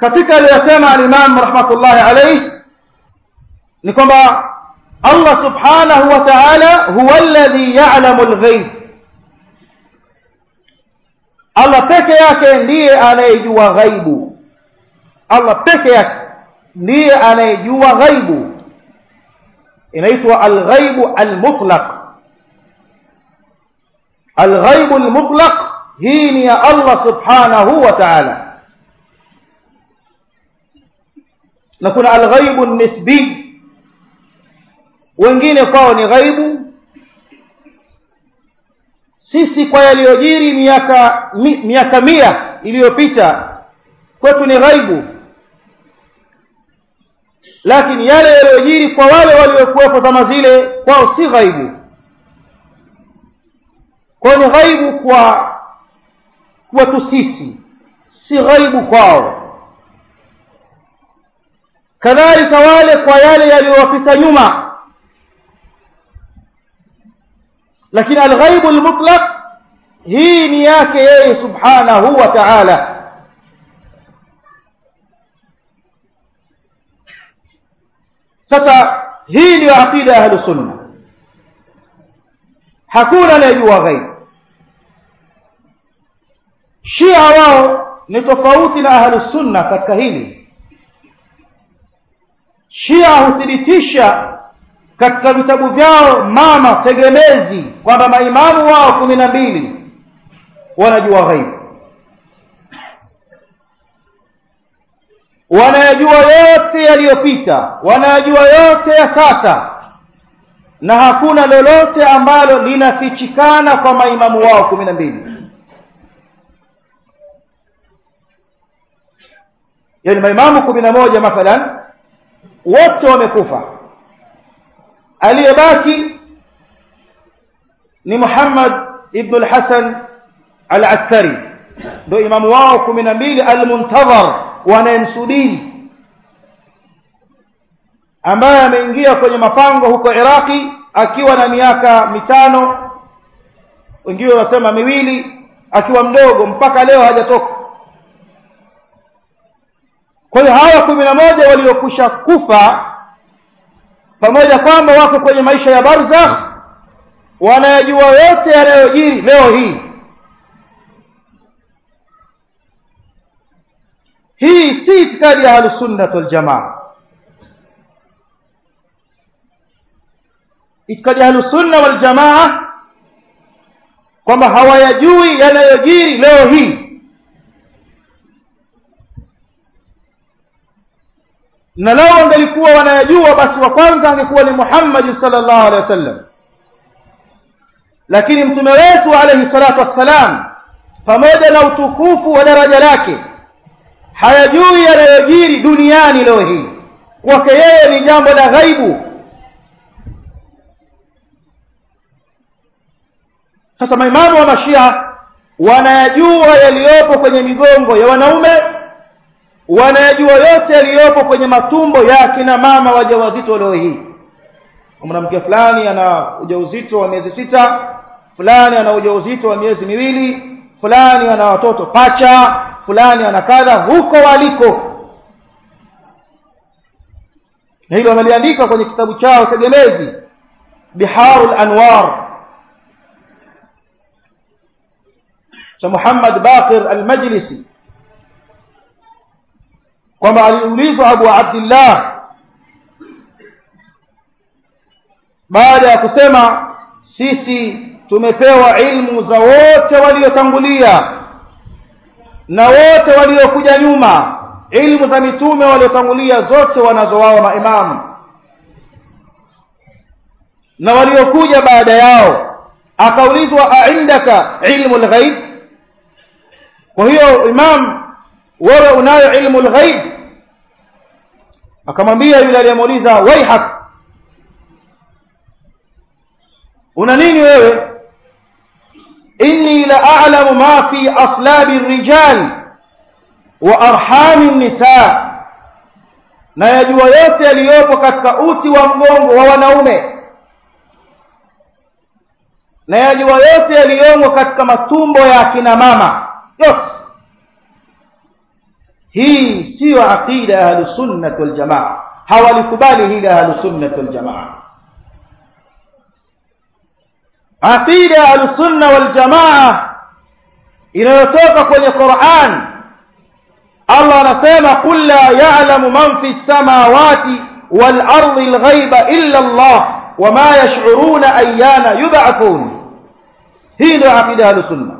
katika aliyosema al-Imam rahmatullahi alayhi ni kwamba Allah subhanahu wa ta'ala huwa alladhi ya'lamu al-ghaib. Allah peke yake ndiye anayejua ghaibu. Allah peke yake ndiye anayejua ghaibu. Inaitwa al-ghaibu al-mutlaq. Al-ghaibu al-mutlaq hii ni ya Allah subhanahu wa ta'ala. Na kuna al-ghaibu an-nisbi, wengine kwao ni ghaibu. Sisi kwa yaliyojiri miaka 100 iliyopita kwetu ni ghaibu, lakini yale yaliyojiri kwa wale waliokuwepo zama zile kwao si ghaibu. Kwa ni ghaibu kwa kwetu sisi, si ghaibu kwao. Kadhalika wale kwa yale yaliyowapita nyuma. Lakini al-ghaibu al-mutlaq hii ni yake yeye subhanahu wa ta'ala. Sasa hii ndio aqida ya ahlus sunna. Hakuna anayejua ghaib. Shia wao ni tofauti na ahlus sunna katika hili. Shia huthibitisha katika vitabu vyao mama tegemezi kwamba maimamu wao 12 wanajua ghaib. Wanajua yote yaliyopita, wanajua yote ya sasa, na hakuna lolote ambalo linafichikana kwa maimamu wao 12. Yani maimamu 11 mathalan wote wamekufa. Aliyebaki ni Muhammad ibn al-Hasan al-Askari, ndio imamu wao 12 al-muntazar, wanayemsubiri, ambaye ameingia kwenye mapango huko Iraki akiwa na miaka 5, wengine wanasema 2, akiwa mdogo mpaka leo hajatoka. Kwa hiyo hawa 11 waliokusha kufa, pamoja kwamba wako kwenye maisha ya barzakh, wanayajua yote yanayojiri leo hii. Hii si itikadi ya ahlus sunnah wal jamaa. Itikadi ya ahlus sunnah wal jamaa kwamba hawayajui yanayojiri leo hii. Na lao wangelikuwa wanayajua, basi wa kwanza angekuwa ni Muhammad sallallahu alaihi wasallam. Lakini mtume wetu alayhi salatu wassalam, pamoja na utukufu wa daraja lake, hayajui yanayojiri duniani leo hii. Kwake yeye ni jambo la ghaibu. Sasa maimamu wa Mashia wanayajua yaliyopo kwenye migongo ya wanaume, wanayajua yote yaliyopo kwenye matumbo ya kina mama wajawazito leo hii. Mwanamke fulani ana ujauzito wa miezi 6, fulani ana ujauzito wa miezi 2, fulani ana watoto pacha, fulani ana kadha, huko waliko. Na hilo wameliandika kwenye kitabu chao tegemezi Biharul Anwar cha Muhammad Baqir al-Majlisi, kwamba aliulizwa Abu Abdullah baada ya kusema sisi tumepewa ilmu za wote waliotangulia na wote waliokuja nyuma, ilmu za mitume waliotangulia zote wanazo wao maimamu na waliokuja baada yao. Akaulizwa aindaka ilmu al-ghaib, kwa hiyo imam wewe unayo ilmu al-ghaib? Akamwambia yule aliyemuuliza, waihak, una nini wewe? Inni la a'lamu ma fi aslabi ar-rijal wa arhami an-nisa, na yajua yote yaliyopo katika uti wa mgongo wa wanaume, na yajua yote yaliyomo katika matumbo ya kina mama yote. hii sio aqida ya ahlus sunnah wal jamaa. Hawalikubali hili ahlus sunnah wal jamaa. Aqida ya ahlus sunnah wal jamaa inayotoka kwenye Qur'an, Allah anasema qul la ya'lamu man fi samawati wal ardi al ghaiba illa Allah wama yash'uruna ayyana yub'athun. Hii ndio aqida ya sunna.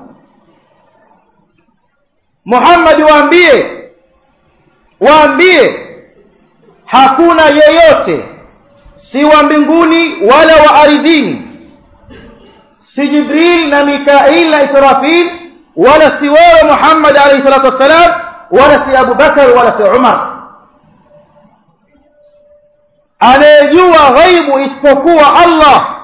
Muhammad waambie hakuna yeyote si wa mbinguni wala wa ardhini, si Jibril na Mikail na Israfil, wala si wewe Muhammad alayhi salatu wassalam, wala si Abu Bakar wala si Umar, anayejua ghaibu isipokuwa Allah.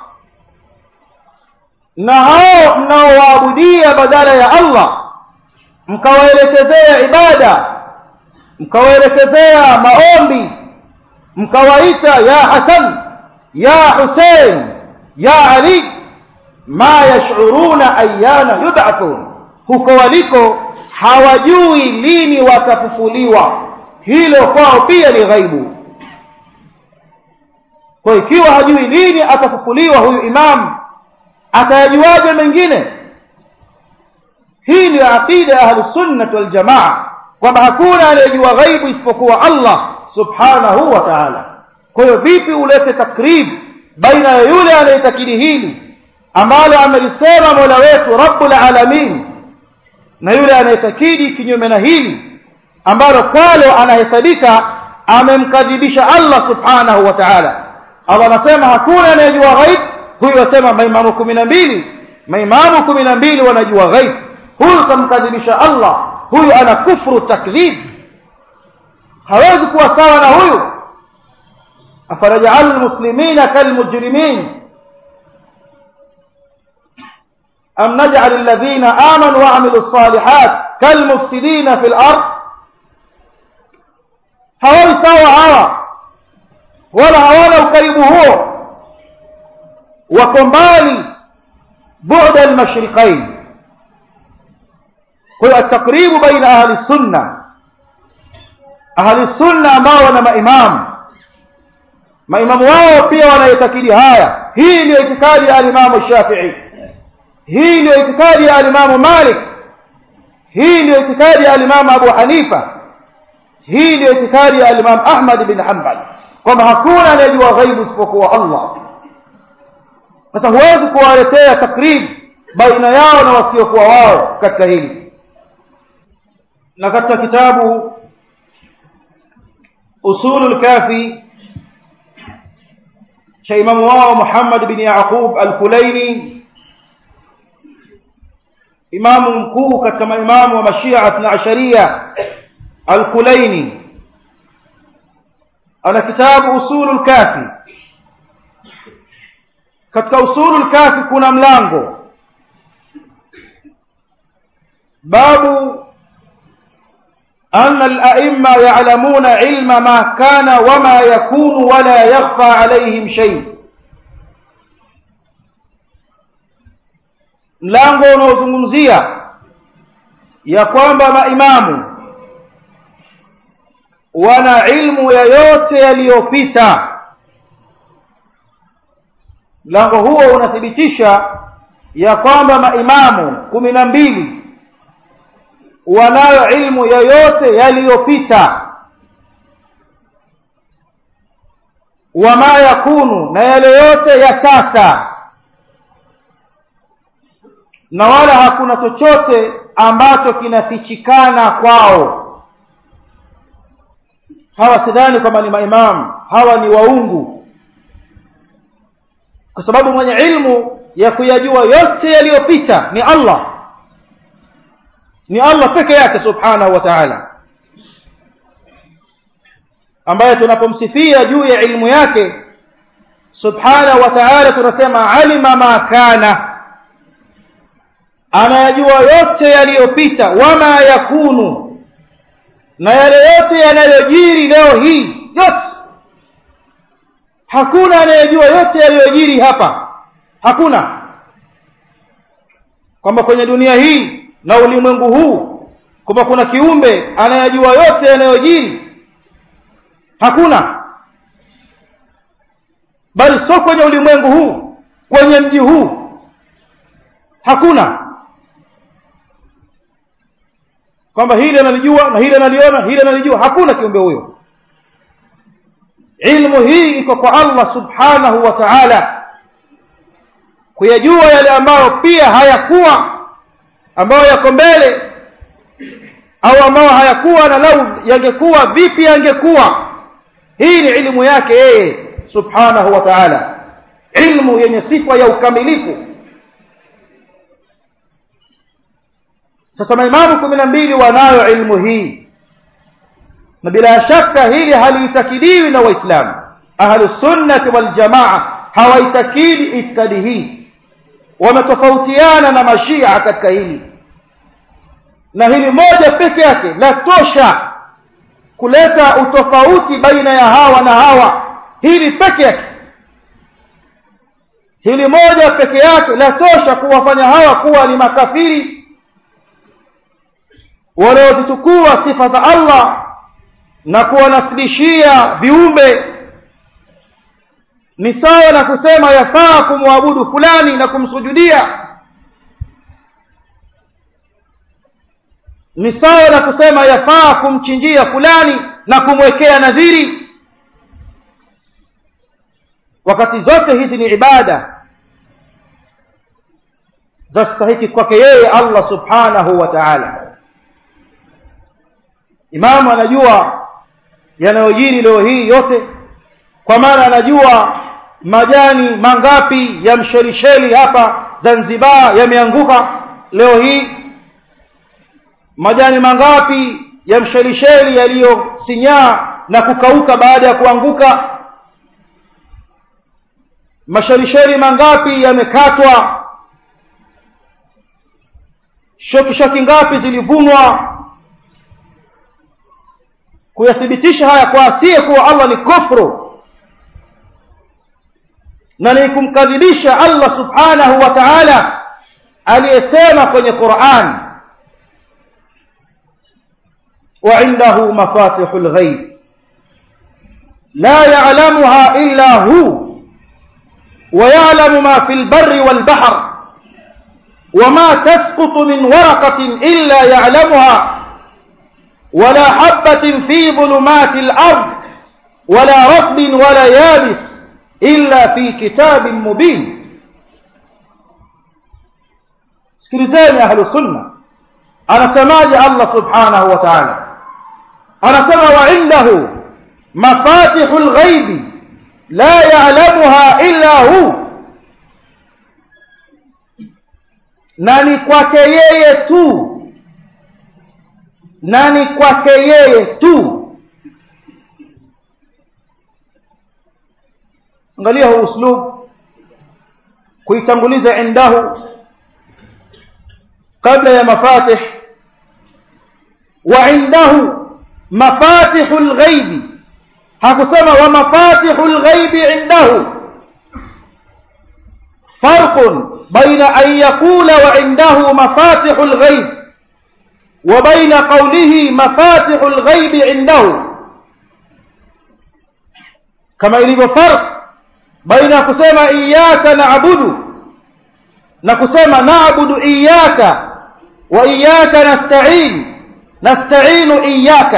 Na hao mnaoabudia badala ya Allah, mkawaelekezea ibada, mkawaelekezea maombi, mkawaita ya Hasan, ya Hussein, ya Ali, ma yash'uruna ayyana yub'athun, huko waliko hawajui lini watafufuliwa. Hilo kwao pia ni ghaibu. Kwa ikiwa hajui lini atafufuliwa huyu imam, atayajuaje mengine? Hii ni aqida ya ahlus sunnah wal jamaa, kwamba hakuna anayejua ghaibu isipokuwa Allah subhanahu wa ta'ala. Kwa hiyo vipi ulete takrib baina ya yule anayetakidi hili ambalo amelisema Mola wetu Rabbul Alamin na yule anayetakidi kinyume na hili ambalo kwalo anahesabika amemkadhibisha Allah subhanahu wa ta'ala? Allah anasema hakuna anayejua ghaib, huyu asema maimamu 12, maimamu 12 wanajua ghaib. Huyu kamkadhibisha Allah, huyu ana kufru takdhib, hawezi kuwa sawa na huyu. afaraj'alul muslimina kalmujrimin am naj'alul ladhina amanu wa 'amilus salihat kalmufsidina fil ard. hawawi sawa hawa, wala hawana ukaribu huo, wako mbali bu'da al-mashriqain. kwa at-taqribu baina ahli sunna ambao wana maimamu wao pia wanaitakidi haya. Hii ndio itikadi ya al-Imam Shafi'i, hii ndio itikadi ya al-Imam Malik, hii ndio itikadi ya al-Imam Abu Hanifa, hii ndio itikadi ya al-Imam Ahmad bin Hanbal, kwamba hakuna anayejua ghaibu isipokuwa Allah. Sasa huwezi kuwaletea takrib baina yao na wasiokuwa wao katika hili. Na katika kitabu Usulul Kafi cha imamu wao Muhammad bin Yaqub al-Kulaini, imamu mkuu katika maimamu wa Mashia Ithna Asharia al-Kulaini, ana kitabu Usulul Kafi. katika Usulul Kafi kuna mlango babu أن الأئمة يعلمون علم ما كان وما يكون ولا يخفى عليهم شيء. mlango unaozungumzia ya kwamba maimamu wana ilmu ya yote yaliyopita. Mlango huo unathibitisha ya kwamba maimamu 12 wanayo ilmu yoyote yaliyopita, wama yakunu, na yale yote ya sasa, na wala hakuna chochote ambacho kinafichikana kwao. Hawa sidhani kama ni maimamu, hawa ni waungu, kwa sababu mwenye ilmu ya kuyajua yote yaliyopita ni Allah. Ni Allah peke yake subhanahu wa ta'ala, ambaye tunapomsifia juu ya ilmu yake subhanahu wa ta'ala tunasema alima ma kana, anayajua yote yaliyopita, wama yakunu, na yale yote yanayojiri leo hii yote. Hakuna anayejua yote yaliyojiri hapa, hakuna. Kwamba kwenye dunia hii na ulimwengu huu kwamba kuna kiumbe anayajua yote yanayojiri? Hakuna. Bali sio kwenye ulimwengu huu, kwenye mji huu hakuna kwamba hili analijua na hili analiona, hili analijua. Hakuna kiumbe huyo. Ilmu hii iko kwa Allah subhanahu wa ta'ala, kuyajua yale ambayo pia hayakuwa, ambayo yako mbele, au ambayo hayakuwa na lau yangekuwa vipi yangekuwa. Hii ni ilmu yake yeye subhanahu wa ta'ala, ilmu yenye sifa ya ukamilifu. Sasa maimamu 12 wanayo ilmu hii, na bila shaka hili haliitakidiwi na Waislamu. Ahlus sunnah wal jamaa hawaitakidi itikadi hii, wametofautiana na mashia katika hili, na hili moja peke yake la tosha kuleta utofauti baina ya hawa na hawa. Hili peke yake, hili moja peke yake la tosha kuwafanya hawa kuwa ni makafiri wanaozitukua sifa za Allah na kuwanasibishia viumbe. Ni sawa na kusema yafaa kumwabudu fulani na kumsujudia, ni sawa na kusema yafaa kumchinjia fulani na kumwekea nadhiri, wakati zote hizi ni ibada zastahiki kwake yeye Allah subhanahu wa ta'ala. Imamu anajua yanayojiri leo hii yote, kwa maana anajua majani mangapi ya mshelisheli hapa Zanzibar yameanguka leo hii, majani mangapi ya mshelisheli yaliyosinyaa na kukauka baada ya kuanguka, mashelisheli mangapi yamekatwa, shoki ngapi zilivunwa. Kuyathibitisha haya kwa asiye kuwa Allah ni kufru na ni kumkadhibisha Allah subhanahu wa ta'ala aliyesema kwenye Qur'an, wa indahu mafatihul ghaib la ya'lamuha illa hu wa ya'lamu ma fil barri wal bahr wa ma tasqutu min waraqatin illa ya'lamuha ولا حبة في ظلمات الأرض ولا رطب ولا يابس إلا في كتاب مبين. سكرزاني أهل السنة أنا سماج الله سبحانه وتعالى، أنا سمى وعنده مفاتح الغيب لا يعلمها إلا هو، ناني kwake yeye tu, nani kwake yeye tu. Angalia huu uslub, kuitanguliza indahu kabla ya mafatih. Wa indahu mafatihul ghaibi, hakusema wa mafatihul ghaibi indahu. farqun baina an yaqula wa indahu mafatihul ghaib وبين قوله مفاتح الغيب عنده، كما يلي فرق بين كسما إياك نعبد نكسما نعبد إياك وإياك نستعين إياك.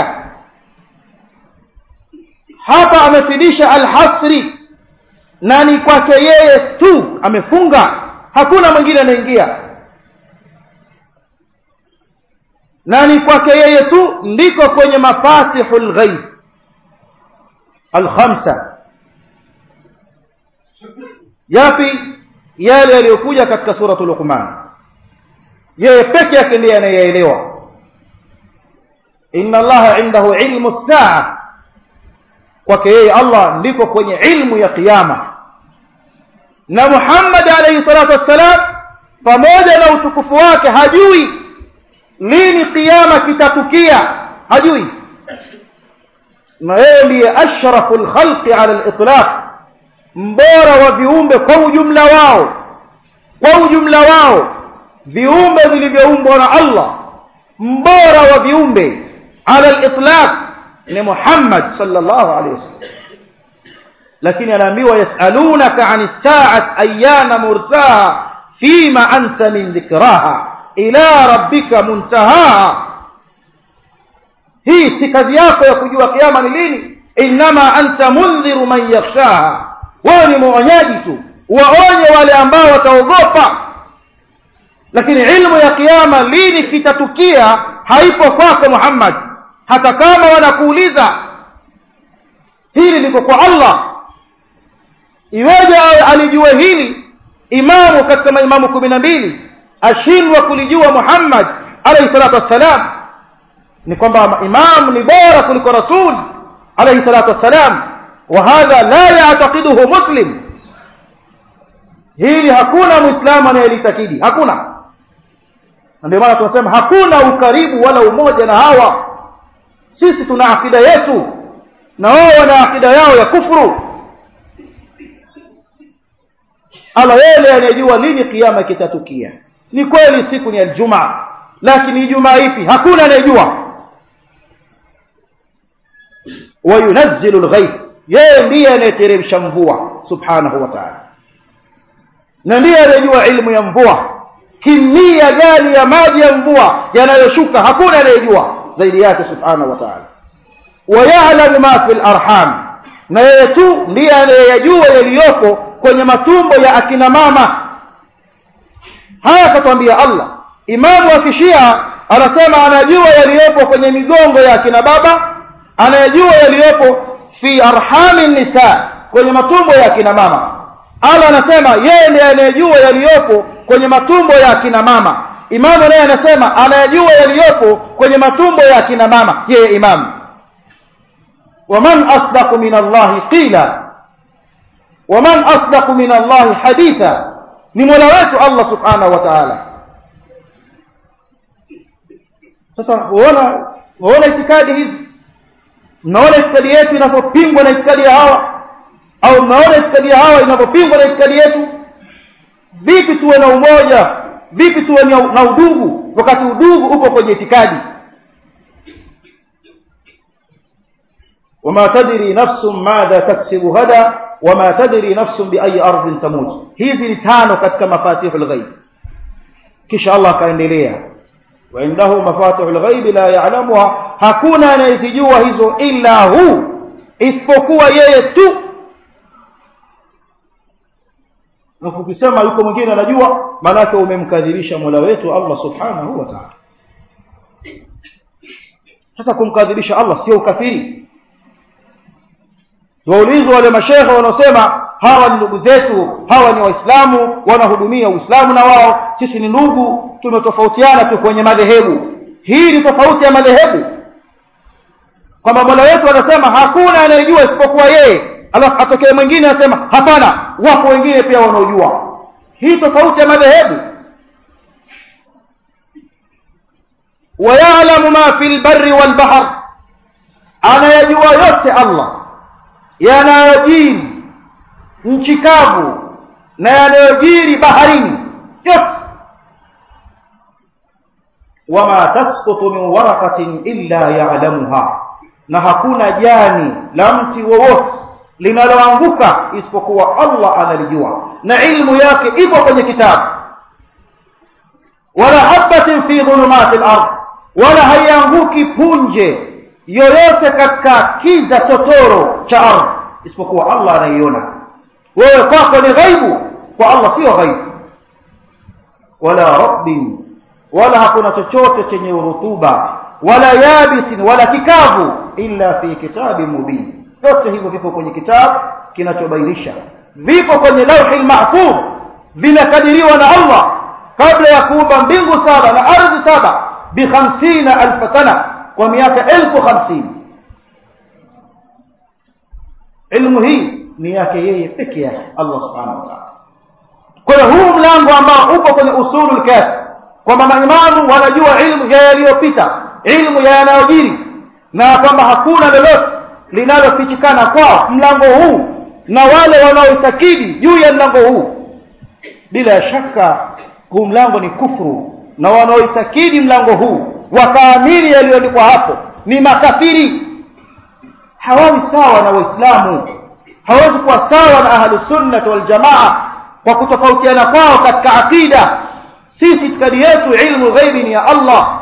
hapa amefidisha alhasri, nani kwake yeye tu, amefunga, hakuna mwingine anaingia. Nani kwake yeye tu ndiko kwenye mafatihul ghaib al-khamsa. Yapi? Yale yaliyokuja katika suratul Luqman, yeye peke yake ndiye anayeelewa. Inna Allaha indahu ilmu as-saa, kwake yeye Allah ndiko kwenye ilmu ya kiyama. Na Muhammad alayhi salatu wassalam pamoja na utukufu wake hajui lini kiyama kitatukia, hajui. Na yeye ndiye ashraful khalqi ala al-itlaq, mbora wa viumbe kwa ujumla wao, viumbe vilivyoumbwa na Allah, mbora wa viumbe ala al-itlaq ni Muhammad sallallahu alayhi wasallam. Lakini anaambiwa yasalunaka 'anis sa'ati ayyana mursaha fima anta min dhikraha ila rabbika muntaha. Hii si kazi yako ya kujua kiyama ni lini. Inma anta mundhiru man yakhshaha, wewe ni muonyaji tu, waonye wale ambao wataogopa. Lakini ilmu ya kiyama lini kitatukia haipo kwako Muhammad, hata kama wanakuuliza. Hili liko kwa Allah. Iweje alijua hili imamu katika maimamu 12 ashindwa kulijua Muhammad alayhi salatu wassalam? Ni kwamba imam ni bora kuliko rasul alayhi salatu wassalam, wa hadha la ya'taqiduhu muslim. Hili hakuna muislamu anayelitakidi, hakuna. Ndio maana tunasema hakuna ukaribu wala umoja na hawa. Sisi tuna akida yetu na wao wana akida yao ya kufuru. Allah yeye anajua lini kiyama kitatukia. Ni kweli siku ni Ijumaa, lakini Ijumaa ipi hakuna anayejua. Wa yunazzilu al-ghayth, yeye ndiye anayeteremsha mvua subhanahu wa ta'ala, na ndiye anayejua ilmu ya mvua. Kimia gani ya maji ya mvua yanayoshuka hakuna anayejua zaidi yake subhanahu wa ta'ala. Wa ya'lamu ma fil arham, na yeye tu ndiye anayejua yaliyopo kwenye matumbo ya akina mama. Haya katuambia Allah. Imamu wa Kishia anasema anajua yaliyopo kwenye migongo ya akina baba, anajua yaliyopo fi arhamin nisa, kwenye matumbo ya akina mama. Allah anasema yeye ndiye anayejua yaliyopo kwenye matumbo ya akina mama. Imamu naye anasema anajua yaliyopo kwenye matumbo ya akina mama, yeye imamu. Waman asdaqu min Allah qila waman asdaqu min Allah haditha, ni Mola wetu Allah subhanahu wa ta'ala. Sasa waona itikadi hizi, mnaona itikadi yetu inapopingwa na itikadi ya hawa, au mnaona itikadi ya hawa inapopingwa na itikadi yetu? Vipi tuwe na umoja, vipi tuwe na udugu wakati udugu upo kwenye itikadi? wama tadri nafsun madha taksibu ghada wama tadri nafsun bi ayi ardhin tamut. Hizi ni tano katika mafatihul ghaib. Kisha Allah kaendelea, wa indahu mafatihul ghaib la ya'lamuha, hakuna anayezijua hizo illa hu, isipokuwa yeye tu. Na ukisema yuko mwingine anajua, maana yake umemkadhibisha Mola wetu Allah subhanahu wa ta'ala. Sasa kumkadhibisha Allah sio ukafiri. Waulizwa wale mashehe wanaosema hawa ni ndugu zetu, hawa ni waislamu, wanahudumia uislamu na wao, sisi ni ndugu, tumetofautiana tu kwenye madhehebu. Hii ni tofauti ya madhehebu, kwamba Mola wetu anasema hakuna anayejua isipokuwa yeye, alafu atokee mwingine anasema hapana, wako wengine pia wanaojua. Hii tofauti ya madhehebu. Wa ya'lamu ma fil barri wal bahr, anayajua yote Allah yanayojiri nchi kavu na yanayojiri baharini yote. Wama tasqutu min waraqatin illa ya'lamuha, na hakuna jani la mti wowote linaloanguka isipokuwa Allah analijua, na ilmu yake ipo kwenye kitabu. Wala habatin fi dhulumatil ardh, wala hayanguki punje yoyote katika kiza totoro cha ardhi isipokuwa Allah anaiona. Wewe kwako ni ghaibu, kwa Allah sio ghaibu. Wala rabbin, wala hakuna chochote chenye rutuba, wala yabisin, wala kikavu, illa fi kitabin mubin. Yote hivyo vipo kwenye kitabu kinachobainisha, vipo kwenye lauhil mahfuz, vinakadiriwa na Allah kabla ya kuumba mbingu 7 na ardhi 7 bi 50,000 sana, kwa miaka 50,000. Ilmu hii ni yake yeye peke yake Allah subhanahu wa ta'ala. Kwa hiyo huu mlango ambao upo kwenye usulul kafi, kwamba maimamu wanajua ilmu ya yaliyopita, ilmu ya yanayojiri, na kwamba hakuna lolote linalofichikana kwao, mlango huu na wale wanaoitakidi juu ya mlango huu, bila shaka huu mlango ni kufuru, na wanaoitakidi mlango huu wakaamini yaliyoandikwa hapo ni makafiri. Hawawi sawa na Waislamu, hawezi kuwa sawa na Ahlus Sunnah wal Jamaa kwa kutofautiana kwao katika akida. Sisi itikadi yetu ilmu ghaibi ni ya Allah,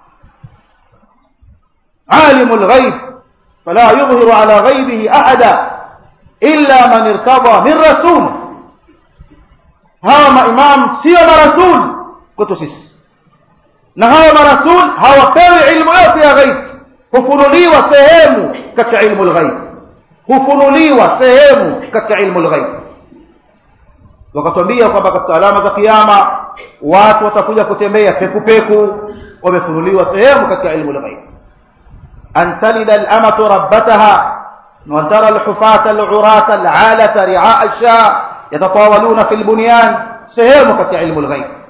alimul ghaib fala yudhiru ala ghaibihi ahada illa man irtada min rasul. Hawa maimam sio marasul kwetu sisi, na hawa marasul hawapewi ilmu yote ya ghaib, hufunuliwa sehemu katika ilmu al-ghaib, hufunuliwa sehemu katika ilmu al-ghaib. Wakatuambia kwamba katika alama za kiyama watu watakuja kutembea peku peku, wamefunuliwa sehemu katika ilmu al-ghaib. an talida al-amatu rabbataha wa tara al-hufata al-urata al-alata ri'a ash-sha yatatawaluna fil bunyan, sehemu katika ilmu al-ghaib.